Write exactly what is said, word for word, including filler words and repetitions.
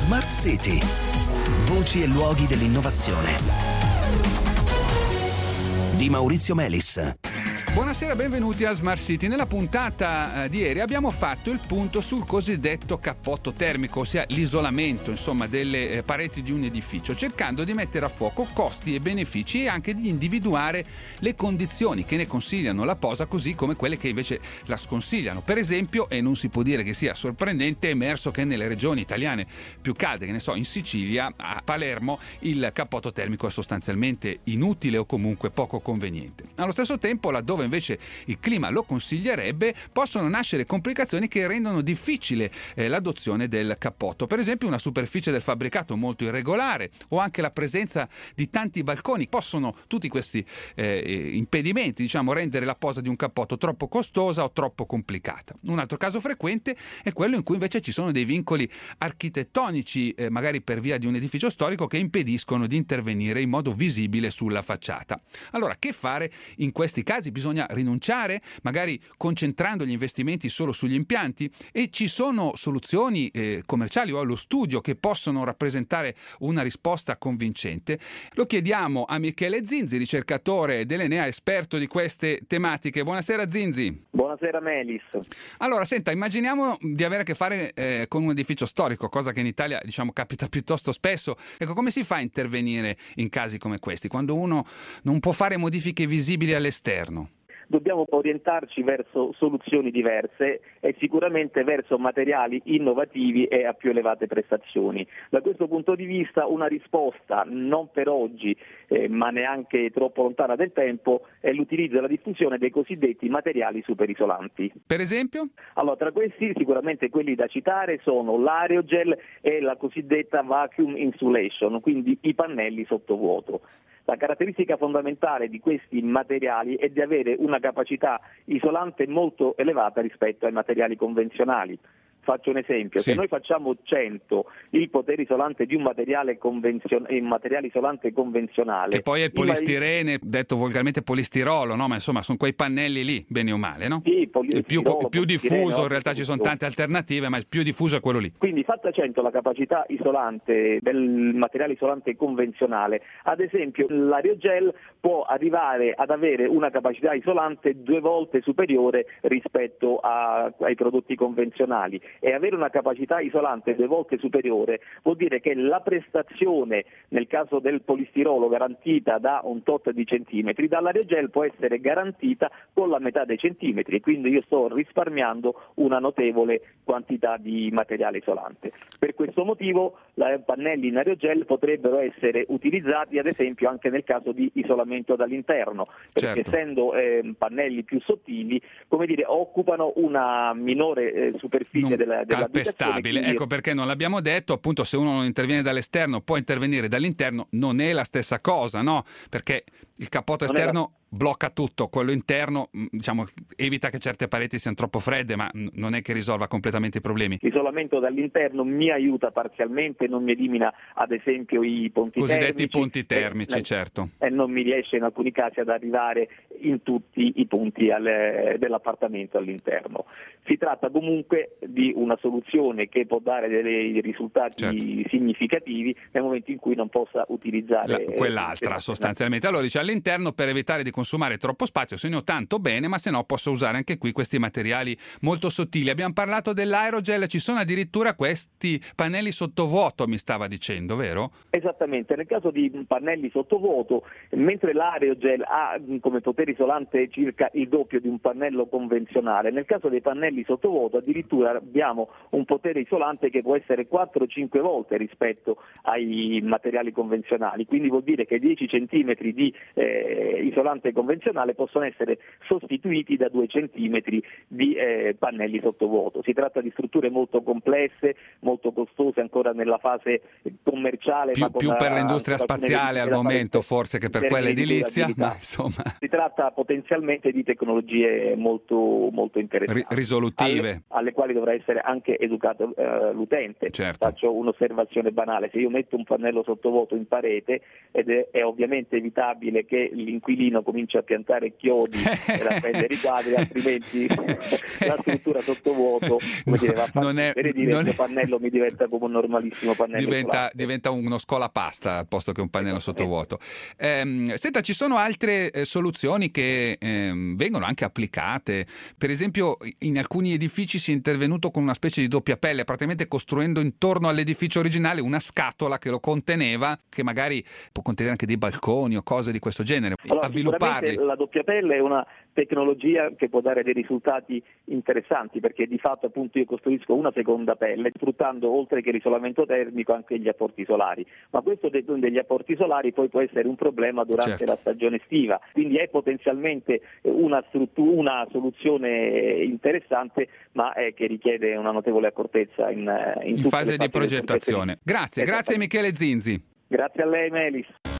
Smart City. Voci e luoghi dell'innovazione. Di Maurizio Melis. Buonasera, benvenuti a Smart City. Nella puntata eh, di ieri abbiamo fatto il punto sul cosiddetto cappotto termico, ossia l'isolamento, insomma, delle eh, pareti di un edificio, cercando di mettere a fuoco costi e benefici e anche di individuare le condizioni che ne consigliano la posa, così come quelle che invece la sconsigliano. Per esempio, e non si può dire che sia sorprendente, è emerso che nelle regioni italiane più calde, che ne so, in Sicilia, a Palermo, il cappotto termico è sostanzialmente inutile o comunque poco conveniente. Allo stesso tempo, laddove invece il clima lo consiglierebbe, possono nascere complicazioni che rendono difficile eh, l'adozione del cappotto. Per esempio, una superficie del fabbricato molto irregolare o anche la presenza di tanti balconi possono, tutti questi eh, impedimenti, diciamo, rendere la posa di un cappotto troppo costosa o troppo complicata. Un altro caso frequente è quello in cui invece ci sono dei vincoli architettonici, eh, magari per via di un edificio storico, che impediscono di intervenire in modo visibile sulla facciata. Allora, che fare in questi casi? Bisogna rinunciare, magari concentrando gli investimenti solo sugli impianti? E ci sono soluzioni eh, commerciali o allo studio che possono rappresentare una risposta convincente? Lo chiediamo a Michele Zinzi, ricercatore dell'Enea, esperto di queste tematiche. Buonasera Zinzi. Buonasera Melis. Allora, senta, immaginiamo di avere a che fare eh, con un edificio storico, cosa che in Italia, diciamo, capita piuttosto spesso. Ecco, come si fa a intervenire in casi come questi, quando uno non può fare modifiche visibili all'esterno? Dobbiamo orientarci verso soluzioni diverse e sicuramente verso materiali innovativi e a più elevate prestazioni. Da questo punto di vista una risposta non per oggi eh, ma neanche troppo lontana del tempo è l'utilizzo e la diffusione dei cosiddetti materiali superisolanti. Per esempio? Allora, tra questi sicuramente quelli da citare sono l'aerogel e la cosiddetta vacuum insulation, quindi i pannelli sottovuoto. La caratteristica fondamentale di questi materiali è di avere una capacità isolante molto elevata rispetto ai materiali convenzionali. Faccio un esempio: sì. Se noi facciamo cento il potere isolante di un materiale, convenzion- un materiale isolante convenzionale, che poi è il polistirene, il... detto volgarmente polistirolo, no? Ma insomma sono quei pannelli lì, bene o male, no? Sì, il più, il più diffuso, in realtà ci sono tante alternative, ma il più diffuso è quello lì. Quindi fatta cento la capacità isolante del materiale isolante convenzionale, ad esempio l'aerogel può arrivare ad avere una capacità isolante due volte superiore rispetto a, ai prodotti convenzionali. E avere una capacità isolante due volte superiore vuol dire che la prestazione, nel caso del polistirolo, garantita da un tot di centimetri, dall'aerogel può essere garantita con la metà dei centimetri, e quindi io sto risparmiando una notevole quantità di materiale isolante. Per questo motivo i pannelli in aerogel potrebbero essere utilizzati ad esempio anche nel caso di isolamento dall'interno, perché certo. essendo eh, pannelli più sottili, come dire, occupano una minore eh, superficie non della, calpestabile. quindi... Ecco perché non l'abbiamo detto, appunto, se uno non interviene dall'esterno può intervenire dall'interno, non è la stessa cosa, no? Perché il cappotto non esterno blocca tutto, quello interno, diciamo, evita che certe pareti siano troppo fredde, ma non è che risolva completamente i problemi. L'isolamento dall'interno mi aiuta parzialmente, non mi elimina ad esempio i ponti cosiddetti termici, ponti termici, eh, certo. E non mi riesce in alcuni casi ad arrivare in tutti i punti al, dell'appartamento all'interno. Si tratta comunque di una soluzione che può dare dei risultati certo. significativi nel momento in cui non possa utilizzare La, quell'altra sostanzialmente. Allora dice, all'interno per evitare di consumare troppo spazio, se ne ho tanto bene, ma se no posso usare anche qui questi materiali molto sottili. Abbiamo parlato dell'aerogel, ci sono addirittura questi pannelli sottovuoto, mi stava dicendo, vero? Esattamente, nel caso di pannelli sottovuoto, mentre l'aerogel ha come potere isolante circa il doppio di un pannello convenzionale, nel caso dei pannelli sottovuoto addirittura abbiamo un potere isolante che può essere quattro cinque volte rispetto ai materiali convenzionali, quindi vuol dire che dieci centimetri di eh, isolante convenzionale possono essere sostituiti da due centimetri di eh, pannelli sottovuoto. Si tratta di strutture molto complesse, molto costose ancora nella fase commerciale. Più, ma più la, per l'industria spaziale al momento forse che per quella edilizia, ma insomma. Si tratta dotata potenzialmente di tecnologie molto, molto interessanti, R- risolutive, alle, alle quali dovrà essere anche educato eh, l'utente. Certo. Faccio un'osservazione banale: se io metto un pannello sottovuoto in parete, ed è, è ovviamente evitabile che l'inquilino cominci a piantare chiodi per appendere i quadri, altrimenti la struttura sottovuoto, come dire, va a non è, per dire non il è... mio pannello mi diventa come un normalissimo pannello diventa, diventa uno scolapasta al posto che un pannello sottovuoto. Ehm, senta, ci sono altre eh, soluzioni che ehm, vengono anche applicate. Per esempio, in alcuni edifici si è intervenuto con una specie di doppia pelle, praticamente costruendo intorno all'edificio originale una scatola che lo conteneva, che magari può contenere anche dei balconi o cose di questo genere. Allora, Avvilupparli. la doppia pelle è una tecnologia che può dare dei risultati interessanti, perché di fatto appunto io costruisco una seconda pelle sfruttando oltre che l'isolamento termico anche gli apporti solari, ma questo degli apporti solari poi può essere un problema durante certo. la stagione estiva, quindi è potenzialmente una, struttura, una soluzione interessante, ma è che richiede una notevole accortezza in, in, in fase di progettazione. Grazie, grazie Michele Zinzi. Grazie a lei Melis.